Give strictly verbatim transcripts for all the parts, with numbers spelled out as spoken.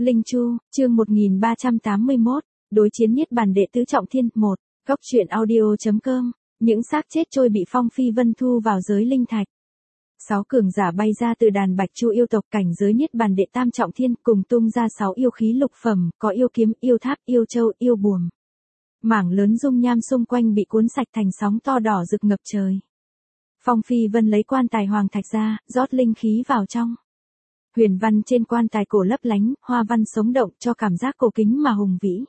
Linh Chu, chương một nghìn ba trăm tám mươi mốt, đối chiến Niết Bàn Đệ Tứ Trọng Thiên, một, Góc truyện audio.com, những xác chết trôi bị Phong Phi Vân thu vào giới linh thạch. Sáu cường giả bay ra từ đàn Bạch Chu yêu tộc cảnh giới Niết Bàn Đệ Tam Trọng Thiên, cùng tung ra sáu yêu khí lục phẩm, có yêu kiếm, yêu tháp, yêu châu, yêu buồm. Mảng lớn dung nham xung quanh bị cuốn sạch thành sóng to đỏ rực ngập trời. Phong Phi Vân lấy quan tài hoàng thạch ra, rót linh khí vào trong. Huyền văn trên quan tài cổ lấp lánh, hoa văn sống động cho cảm giác cổ kính mà hùng vĩ.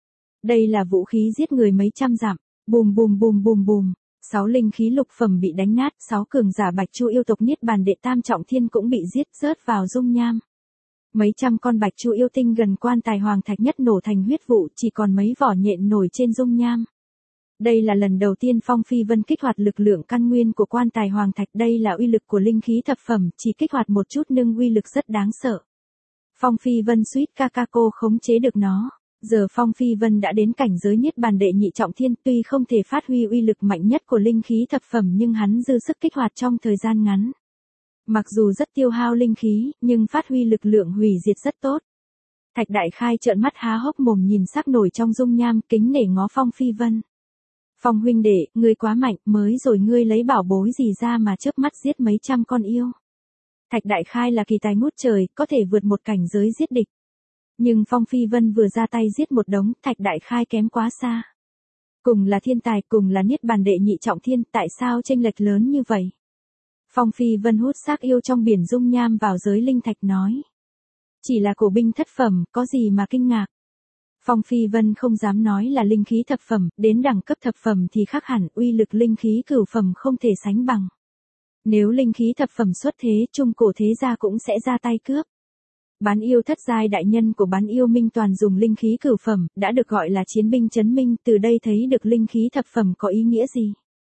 Đây là vũ khí giết người mấy trăm dặm, bùm bùm bùm bùm bùm, sáu linh khí lục phẩm bị đánh nát, sáu cường giả Bạch Chu yêu tộc Niết Bàn Đệ Tam Trọng Thiên cũng bị giết rớt vào dung nham. Mấy trăm con Bạch Chu yêu tinh gần quan tài hoàng thạch nhất nổ thành huyết vụ, chỉ còn mấy vỏ nhện nổi trên dung nham. Đây là lần đầu tiên Phong Phi Vân kích hoạt lực lượng căn nguyên của quan tài hoàng thạch, đây là uy lực của linh khí thập phẩm, chỉ kích hoạt một chút nhưng uy lực rất đáng sợ. Phong Phi Vân suýt ca ca cô khống chế được nó. Giờ Phong Phi Vân đã đến cảnh giới Niết Bàn Đệ Nhị Trọng Thiên, tuy không thể phát huy uy lực mạnh nhất của linh khí thập phẩm nhưng hắn dư sức kích hoạt trong thời gian ngắn. Mặc dù rất tiêu hao linh khí, nhưng phát huy lực lượng hủy diệt rất tốt. Thạch Đại Khai trợn mắt há hốc mồm nhìn sắc nổi trong dung nham, kính nể ngó Phong Phi Vân. Phong huynh đệ, ngươi quá mạnh, mới rồi ngươi lấy bảo bối gì ra mà chớp mắt giết mấy trăm con yêu. Thạch Đại Khai là kỳ tài ngút trời, có thể vượt một cảnh giới giết địch. Nhưng Phong Phi Vân vừa ra tay giết một đống, Thạch Đại Khai kém quá xa. Cùng là thiên tài, cùng là Niết Bàn Đệ Nhị Trọng Thiên, tại sao chênh lệch lớn như vậy? Phong Phi Vân hút xác yêu trong biển dung nham vào giới linh thạch nói. Chỉ là cổ binh thất phẩm, có gì mà kinh ngạc. Phong Phi Vân không dám nói là linh khí thập phẩm, đến đẳng cấp thập phẩm thì khác hẳn, uy lực linh khí cửu phẩm không thể sánh bằng. Nếu linh khí thập phẩm xuất thế, trung cổ thế gia cũng sẽ ra tay cướp. Bán yêu thất giai đại nhân của bán yêu minh toàn dùng linh khí cửu phẩm, đã được gọi là chiến binh chấn minh, từ đây thấy được linh khí thập phẩm có ý nghĩa gì.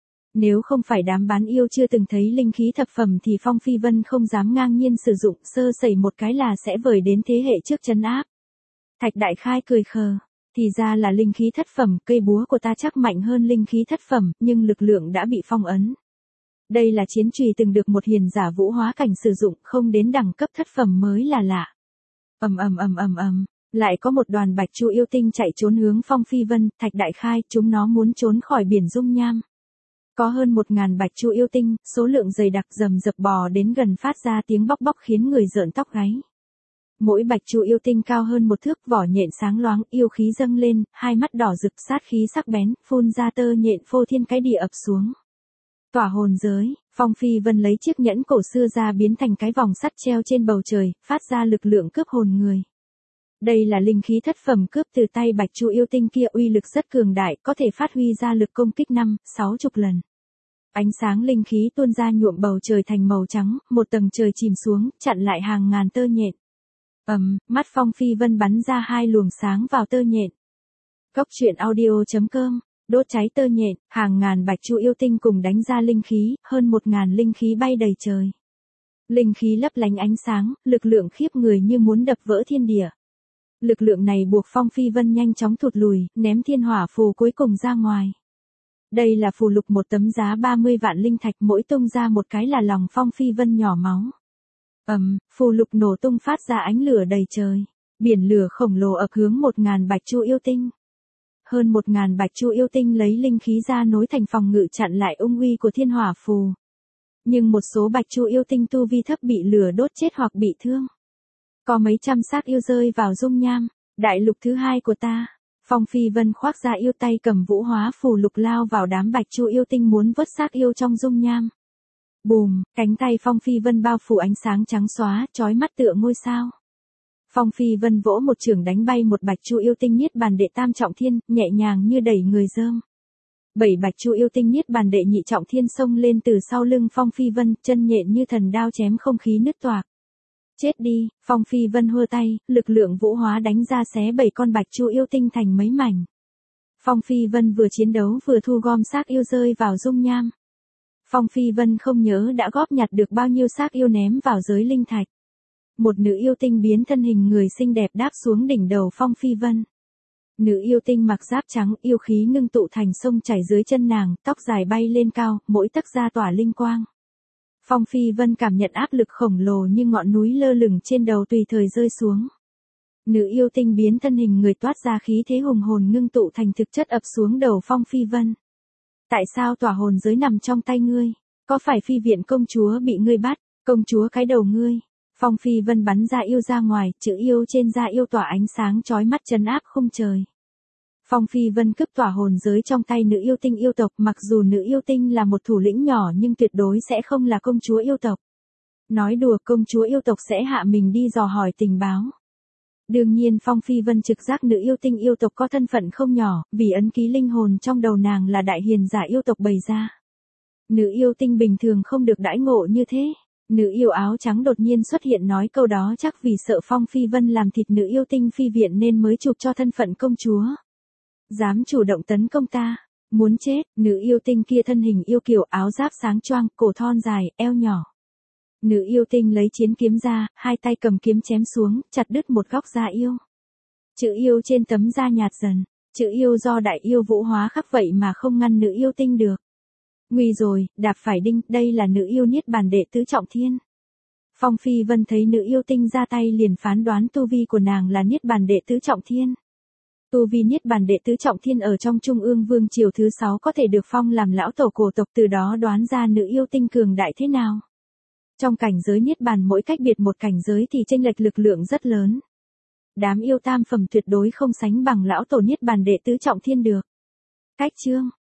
Nếu không phải đám bán yêu chưa từng thấy linh khí thập phẩm thì Phong Phi Vân không dám ngang nhiên sử dụng, sơ sẩy một cái là sẽ vời đến thế hệ trước trấn áp. Thạch Đại Khai cười khờ, thì ra là linh khí thất phẩm, cây búa của ta chắc mạnh hơn linh khí thất phẩm, nhưng lực lượng đã bị phong ấn. Đây là chiến chùy từng được một hiền giả vũ hóa cảnh sử dụng, không đến đẳng cấp thất phẩm mới là lạ. Ầm ầm ầm ầm ầm, lại có một đoàn Bạch Chu yêu tinh chạy trốn hướng Phong Phi Vân, Thạch Đại Khai, chúng nó muốn trốn khỏi biển dung nham. Có hơn một ngàn Bạch Chu yêu tinh, số lượng dày đặc rầm rập bò đến gần phát ra tiếng bóc bóc khiến người rợn tóc gáy. Mỗi Bạch Chu yêu tinh cao hơn một thước, vỏ nhện sáng loáng, yêu khí dâng lên, hai mắt đỏ rực sát khí sắc bén, phun ra tơ nhện phô thiên cái địa ập xuống. Tỏa hồn giới, Phong Phi Vân lấy chiếc nhẫn cổ xưa ra biến thành cái vòng sắt treo trên bầu trời, phát ra lực lượng cướp hồn người. Đây là linh khí thất phẩm cướp từ tay Bạch Chu yêu tinh kia, uy lực rất cường đại, có thể phát huy ra lực công kích năm, sáu chục lần. Ánh sáng linh khí tuôn ra nhuộm bầu trời thành màu trắng, một tầng trời chìm xuống, chặn lại hàng ngàn tơ nhện. Ầm, um, mắt Phong Phi Vân bắn ra hai luồng sáng vào tơ nhện. Góc truyện audio.com, đốt cháy tơ nhện, hàng ngàn Bạch Chu yêu tinh cùng đánh ra linh khí, hơn một ngàn linh khí bay đầy trời. Linh khí lấp lánh ánh sáng, lực lượng khiếp người như muốn đập vỡ thiên địa. Lực lượng này buộc Phong Phi Vân nhanh chóng thụt lùi, ném thiên hỏa phù cuối cùng ra ngoài. Đây là phù lục một tấm giá ba mươi vạn linh thạch, mỗi tung ra một cái là lòng Phong Phi Vân nhỏ máu. Ầm, um, phù lục nổ tung phát ra ánh lửa đầy trời. Biển lửa khổng lồ ập hướng một ngàn Bạch Chu yêu tinh. Hơn một ngàn Bạch Chu yêu tinh lấy linh khí ra nối thành phòng ngự chặn lại ung uy của thiên hỏa phù. Nhưng một số Bạch Chu yêu tinh tu vi thấp bị lửa đốt chết hoặc bị thương. Có mấy trăm xác yêu rơi vào dung nham. Đại lục thứ hai của ta. Phong Phi Vân khoác ra yêu tay cầm vũ hóa phù lục lao vào đám Bạch Chu yêu tinh muốn vớt xác yêu trong dung nham. Bùm, cánh tay Phong Phi Vân bao phủ ánh sáng trắng xóa, chói mắt tựa ngôi sao. Phong Phi Vân vỗ một chưởng đánh bay một Bạch Chu yêu tinh Niết Bàn Đệ Tam Trọng Thiên, nhẹ nhàng như đẩy người dơm. Bảy Bạch Chu yêu tinh Niết Bàn Đệ Nhị Trọng Thiên xông lên từ sau lưng Phong Phi Vân, chân nhện như thần đao chém không khí nứt toạc. Chết đi, Phong Phi Vân hơ tay, lực lượng vũ hóa đánh ra xé bảy con Bạch Chu yêu tinh thành mấy mảnh. Phong Phi Vân vừa chiến đấu vừa thu gom xác yêu rơi vào dung nham. Phong Phi Vân không nhớ đã góp nhặt được bao nhiêu xác yêu ném vào giới linh thạch. Một nữ yêu tinh biến thân hình người xinh đẹp đáp xuống đỉnh đầu Phong Phi Vân. Nữ yêu tinh mặc giáp trắng, yêu khí ngưng tụ thành sông chảy dưới chân nàng, tóc dài bay lên cao, mỗi tấc da tỏa linh quang. Phong Phi Vân cảm nhận áp lực khổng lồ như ngọn núi lơ lửng trên đầu tùy thời rơi xuống. Nữ yêu tinh biến thân hình người toát ra khí thế hùng hồn ngưng tụ thành thực chất ập xuống đầu Phong Phi Vân. Tại sao tỏa hồn giới nằm trong tay ngươi? Có phải phi viện công chúa bị ngươi bắt? Công chúa cái đầu ngươi. Phong Phi Vân bắn ra yêu ra ngoài, chữ yêu trên da yêu tỏa ánh sáng chói mắt trấn áp khung trời. Phong Phi Vân cướp tỏa hồn giới trong tay nữ yêu tinh yêu tộc, mặc dù nữ yêu tinh là một thủ lĩnh nhỏ nhưng tuyệt đối sẽ không là công chúa yêu tộc. Nói đùa, công chúa yêu tộc sẽ hạ mình đi dò hỏi tình báo. Đương nhiên Phong Phi Vân trực giác nữ yêu tinh yêu tộc có thân phận không nhỏ, vì ấn ký linh hồn trong đầu nàng là đại hiền giả yêu tộc bày ra. Nữ yêu tinh bình thường không được đãi ngộ như thế. Nữ yêu áo trắng đột nhiên xuất hiện nói câu đó chắc vì sợ Phong Phi Vân làm thịt nữ yêu tinh phi viện nên mới chụp cho thân phận công chúa. Dám chủ động tấn công ta, muốn chết. Nữ yêu tinh kia thân hình yêu kiều, áo giáp sáng choang, cổ thon dài, eo nhỏ. Nữ yêu tinh lấy chiến kiếm ra, hai tay cầm kiếm chém xuống, chặt đứt một góc da yêu. Chữ yêu trên tấm da nhạt dần, chữ yêu do đại yêu vũ hóa khắc vậy mà không ngăn nữ yêu tinh được. Nguy rồi, đạp phải đinh, đây là nữ yêu niết bàn đệ tứ trọng thiên. Phong Phi Vân thấy nữ yêu tinh ra tay liền phán đoán tu vi của nàng là niết bàn đệ tứ trọng thiên. Tu vi niết bàn đệ tứ trọng thiên ở trong Trung ương Vương triều thứ sáu có thể được phong làm lão tổ cổ tộc, từ đó đoán ra nữ yêu tinh cường đại thế nào. Trong cảnh giới niết bàn mỗi cách biệt một cảnh giới thì chênh lệch lực lượng rất lớn. Đám yêu tam phẩm tuyệt đối không sánh bằng lão tổ niết bàn đệ tứ trọng thiên được. Cách chương